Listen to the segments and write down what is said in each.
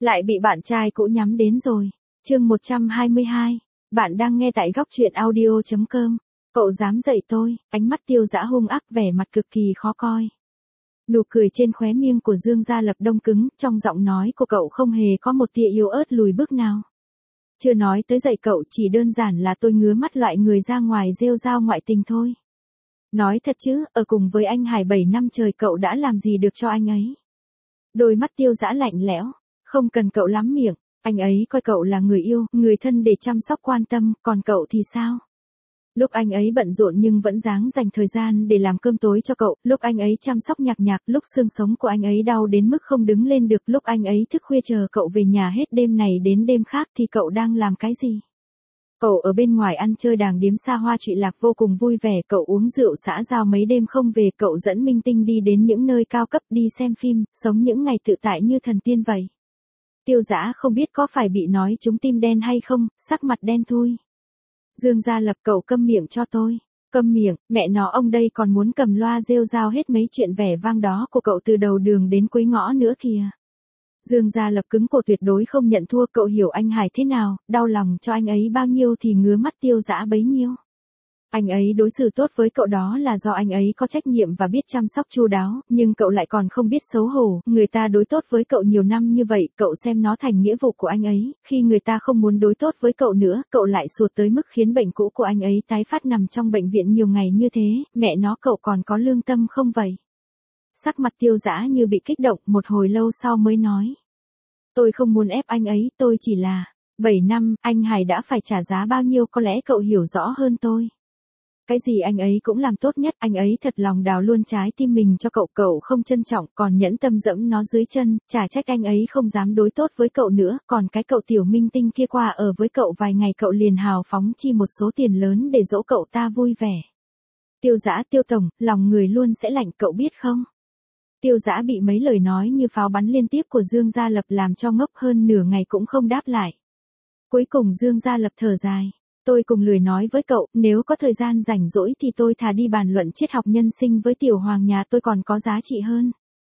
Lại bị bạn trai cũ nhắm đến rồi. Chương 122. Bạn đang nghe tại góc truyện audio.com. Cậu dám dạy tôi, ánh mắt Tiêu Dã hung ác, vẻ mặt cực kỳ khó coi. Nụ cười trên khóe miệng của Dương Gia Lập đông cứng, trong giọng nói của cậu không hề có một tia yếu ớt lùi bước nào. Chưa nói tới dạy cậu, chỉ đơn giản là tôi ngứa mắt loại người ra ngoài rêu rao ngoại tình thôi. Nói thật chứ, ở cùng với anh Hải 7 năm trời cậu đã làm gì được cho anh ấy? Đôi mắt Tiêu Dã lạnh lẽo. Không cần cậu lắm miệng, anh ấy coi cậu là người yêu, người thân để chăm sóc quan tâm, còn cậu thì sao? Lúc anh ấy bận rộn nhưng vẫn dáng dành thời gian để làm cơm tối cho cậu, lúc anh ấy chăm sóc nhạc nhạc, lúc xương sống của anh ấy đau đến mức không đứng lên được, lúc anh ấy thức khuya chờ cậu về nhà hết đêm này đến đêm khác thì cậu đang làm cái gì? Cậu ở bên ngoài ăn chơi đàng điếm xa hoa trụy lạc vô cùng vui vẻ, cậu uống rượu xã giao mấy đêm không về, cậu dẫn minh tinh đi đến những nơi cao cấp đi xem phim, sống những ngày tự tại như thần tiên vậy. Tiêu Dã không biết có phải bị nói trúng tim đen hay không, sắc mặt đen thui. Dương Gia Lập, cậu câm miệng cho tôi. Câm miệng, mẹ nó, ông đây còn muốn cầm loa rêu rao hết mấy chuyện vẻ vang đó của cậu từ đầu đường đến cuối ngõ nữa kìa. Dương Gia Lập cứng cổ tuyệt đối không nhận thua, cậu hiểu anh Hải thế nào, đau lòng cho anh ấy bao nhiêu thì ngứa mắt Tiêu Dã bấy nhiêu. Anh ấy đối xử tốt với cậu đó là do anh ấy có trách nhiệm và biết chăm sóc chu đáo, nhưng cậu lại còn không biết xấu hổ, người ta đối tốt với cậu nhiều năm như vậy, cậu xem nó thành nghĩa vụ của anh ấy, khi người ta không muốn đối tốt với cậu nữa, cậu lại sụt tới mức khiến bệnh cũ của anh ấy tái phát nằm trong bệnh viện nhiều ngày như thế, mẹ nó, cậu còn có lương tâm không vậy? Sắc mặt Tiêu Dã như bị kích động, một hồi lâu sau mới nói. Tôi không muốn ép anh ấy, tôi chỉ là, 7 năm, anh Hải đã phải trả giá bao nhiêu có lẽ cậu hiểu rõ hơn tôi. Cái gì anh ấy cũng làm tốt nhất, anh ấy thật lòng đào luôn trái tim mình cho cậu, cậu không trân trọng, còn nhẫn tâm dẫm nó dưới chân, chả trách anh ấy không dám đối tốt với cậu nữa, còn cái cậu tiểu minh tinh kia qua ở với cậu vài ngày cậu liền hào phóng chi một số tiền lớn để dỗ cậu ta vui vẻ. Tiêu Dã, Tiêu tổng, lòng người luôn sẽ lạnh, cậu biết không? Tiêu Dã bị mấy lời nói như pháo bắn liên tiếp của Dương Gia Lập làm cho ngốc hơn nửa ngày cũng không đáp lại. Cuối cùng Dương Gia Lập thở dài. Tôi cùng lười nói với cậu, nếu có thời gian rảnh rỗi thì tôi thà đi bàn luận triết học nhân sinh với Tiểu Hoàng nhà tôi còn có giá trị hơn.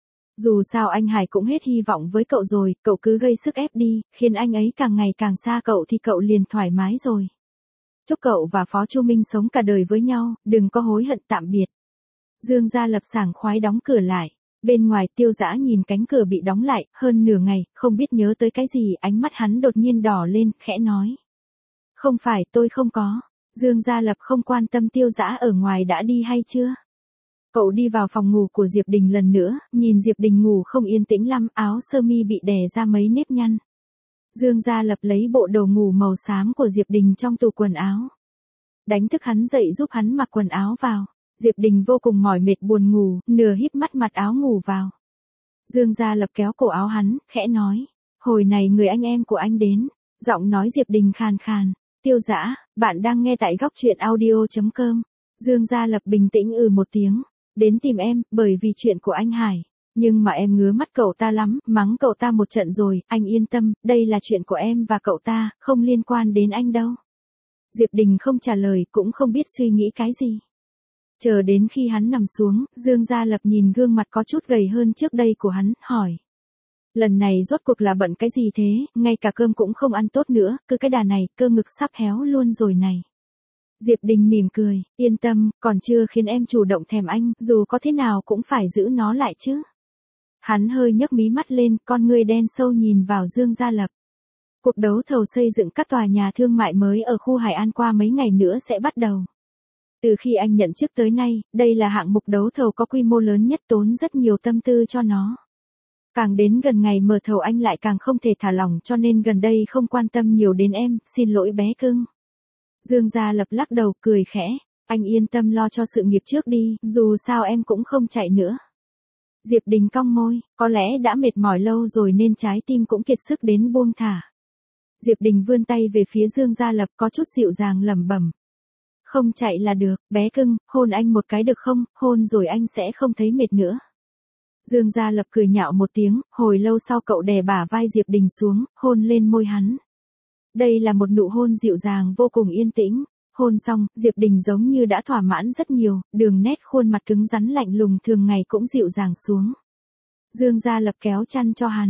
Dù sao anh Hải cũng hết hy vọng với cậu rồi, cậu cứ gây sức ép đi, khiến anh ấy càng ngày càng xa cậu thì cậu liền thoải mái rồi. Chúc cậu và Phó Chu Minh sống cả đời với nhau, đừng có hối hận, tạm biệt. Dương Gia Lập sảng khoái đóng cửa lại. Bên ngoài Tiêu Dã nhìn cánh cửa bị đóng lại, hơn nửa ngày, không biết nhớ tới cái gì, ánh mắt hắn đột nhiên đỏ lên, khẽ nói. Không phải, tôi không có. Dương Gia Lập không quan tâm Tiêu Dã ở ngoài đã đi hay chưa. Cậu đi vào phòng ngủ của Diệp Đình lần nữa, nhìn Diệp Đình ngủ không yên tĩnh lắm, áo sơ mi bị đè ra mấy nếp nhăn. Dương Gia Lập lấy bộ đồ ngủ màu xám của Diệp Đình trong tủ quần áo. Đánh thức hắn dậy giúp hắn mặc quần áo vào. Diệp Đình vô cùng mỏi mệt buồn ngủ, nửa híp mắt mặc áo ngủ vào. Dương Gia Lập kéo cổ áo hắn, khẽ nói. Hồi này người anh em của anh đến. Giọng nói Diệp Đình khàn khàn. Tiêu Dã, bạn đang nghe tại góc truyện audio.com. Dương Gia Lập bình tĩnh một tiếng. Đến tìm em, bởi vì chuyện của anh Hải. Nhưng mà em ngứa mắt cậu ta lắm, mắng cậu ta một trận rồi, anh yên tâm, đây là chuyện của em và cậu ta, không liên quan đến anh đâu. Diệp Đình không trả lời, cũng không biết suy nghĩ cái gì. Chờ đến khi hắn nằm xuống, Dương Gia Lập nhìn gương mặt có chút gầy hơn trước đây của hắn, hỏi. Lần này rốt cuộc là bận cái gì thế, ngay cả cơm cũng không ăn tốt nữa, cứ cái đà này, cơ ngực sắp héo luôn rồi này. Diệp Đình mỉm cười, yên tâm, còn chưa khiến em chủ động thèm anh, dù có thế nào cũng phải giữ nó lại chứ. Hắn hơi nhấc mí mắt lên, con ngươi đen sâu nhìn vào Dương Gia Lập. Cuộc đấu thầu xây dựng các tòa nhà thương mại mới ở khu Hải An qua mấy ngày nữa sẽ bắt đầu. Từ khi anh nhận chức tới nay, đây là hạng mục đấu thầu có quy mô lớn nhất, tốn rất nhiều tâm tư cho nó. Càng đến gần ngày mở thầu anh lại càng không thể thả lỏng, cho nên gần đây không quan tâm nhiều đến em, xin lỗi bé cưng. Dương Gia Lập lắc đầu cười khẽ, anh yên tâm lo cho sự nghiệp trước đi, dù sao em cũng không chạy nữa. Diệp Đình cong môi, có lẽ đã mệt mỏi lâu rồi nên trái tim cũng kiệt sức đến buông thả. Diệp Đình vươn tay về phía Dương Gia Lập có chút dịu dàng lẩm bẩm. Không chạy là được, bé cưng, hôn anh một cái được không, hôn rồi anh sẽ không thấy mệt nữa. Dương Gia Lập cười nhạo một tiếng, hồi lâu sau cậu đè bả vai Diệp Đình xuống, hôn lên môi hắn. Đây là một nụ hôn dịu dàng vô cùng yên tĩnh. Hôn xong, Diệp Đình giống như đã thỏa mãn rất nhiều, đường nét khuôn mặt cứng rắn lạnh lùng thường ngày cũng dịu dàng xuống. Dương Gia Lập kéo chăn cho hắn.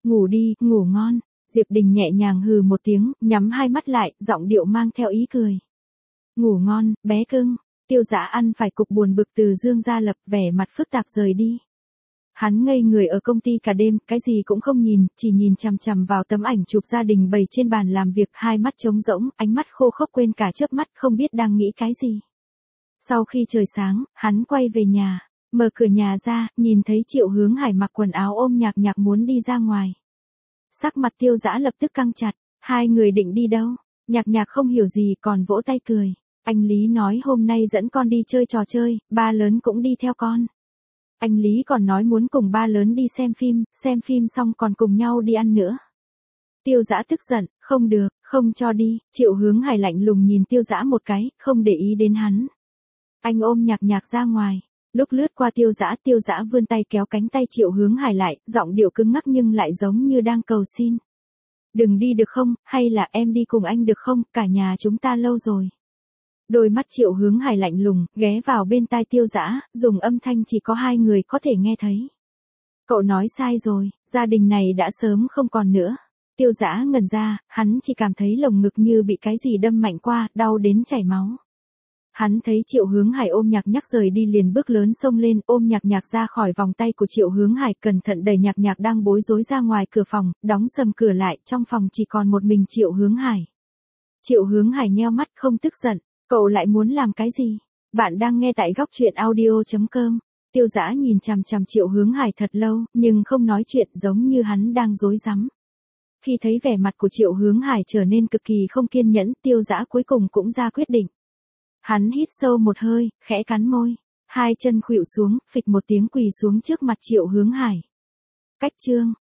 Ngủ đi, ngủ ngon. Diệp Đình nhẹ nhàng hừ một tiếng, nhắm hai mắt lại, giọng điệu mang theo ý cười. Ngủ ngon, bé cưng. Tiêu Dã ăn phải cục buồn bực từ Dương Gia Lập, vẻ mặt phức tạp rời đi. Hắn ngây người ở công ty cả đêm, cái gì cũng không nhìn, chỉ nhìn chằm chằm vào tấm ảnh chụp gia đình bày trên bàn làm việc, hai mắt trống rỗng, ánh mắt khô khốc quên cả chớp mắt, không biết đang nghĩ cái gì. Sau khi trời sáng, hắn quay về nhà, mở cửa nhà ra, nhìn thấy Triệu Hướng Hải mặc quần áo ôm Nhạc Nhạc muốn đi ra ngoài. Sắc mặt Tiêu Dã lập tức căng chặt, hai người định đi đâu? Nhạc Nhạc không hiểu gì còn vỗ tay cười. Anh Lý nói hôm nay dẫn con đi chơi trò chơi, ba lớn cũng đi theo con. Anh Lý còn nói muốn cùng ba lớn đi xem phim xong còn cùng nhau đi ăn nữa. Tiêu Dã tức giận, không được, không cho đi. Triệu Hướng Hải lạnh lùng nhìn Tiêu Dã một cái, không để ý đến hắn. Anh ôm Nhạc Nhạc ra ngoài. Lúc lướt qua Tiêu Dã vươn tay kéo cánh tay Triệu Hướng Hải lại, giọng điệu cứng ngắc nhưng lại giống như đang cầu xin. Đừng đi được không, hay là em đi cùng anh được không, cả nhà chúng ta lâu rồi. Đôi mắt Triệu Hướng Hải lạnh lùng, ghé vào bên tai Tiêu Dã, dùng âm thanh chỉ có hai người có thể nghe thấy. Cậu nói sai rồi, gia đình này đã sớm không còn nữa. Tiêu Dã ngẩn ra, hắn chỉ cảm thấy lồng ngực như bị cái gì đâm mạnh qua, đau đến chảy máu. Hắn thấy Triệu Hướng Hải ôm Nhạc Nhạc rời đi liền bước lớn xông lên, ôm Nhạc Nhạc ra khỏi vòng tay của Triệu Hướng Hải, cẩn thận đẩy Nhạc Nhạc đang bối rối ra ngoài cửa phòng, đóng sầm cửa lại, trong phòng chỉ còn một mình Triệu Hướng Hải. Triệu Hướng Hải nheo mắt không tức giận, cậu lại muốn làm cái gì? Bạn đang nghe tại góc truyện audio.com. Tiêu Dã nhìn chằm chằm Triệu Hướng Hải thật lâu, nhưng không nói chuyện, giống như hắn đang rối rắm. Khi thấy vẻ mặt của Triệu Hướng Hải trở nên cực kỳ không kiên nhẫn, Tiêu Dã cuối cùng cũng ra quyết định. Hắn hít sâu một hơi, khẽ cắn môi, hai chân khuỵu xuống, phịch một tiếng quỳ xuống trước mặt Triệu Hướng Hải. Cách chương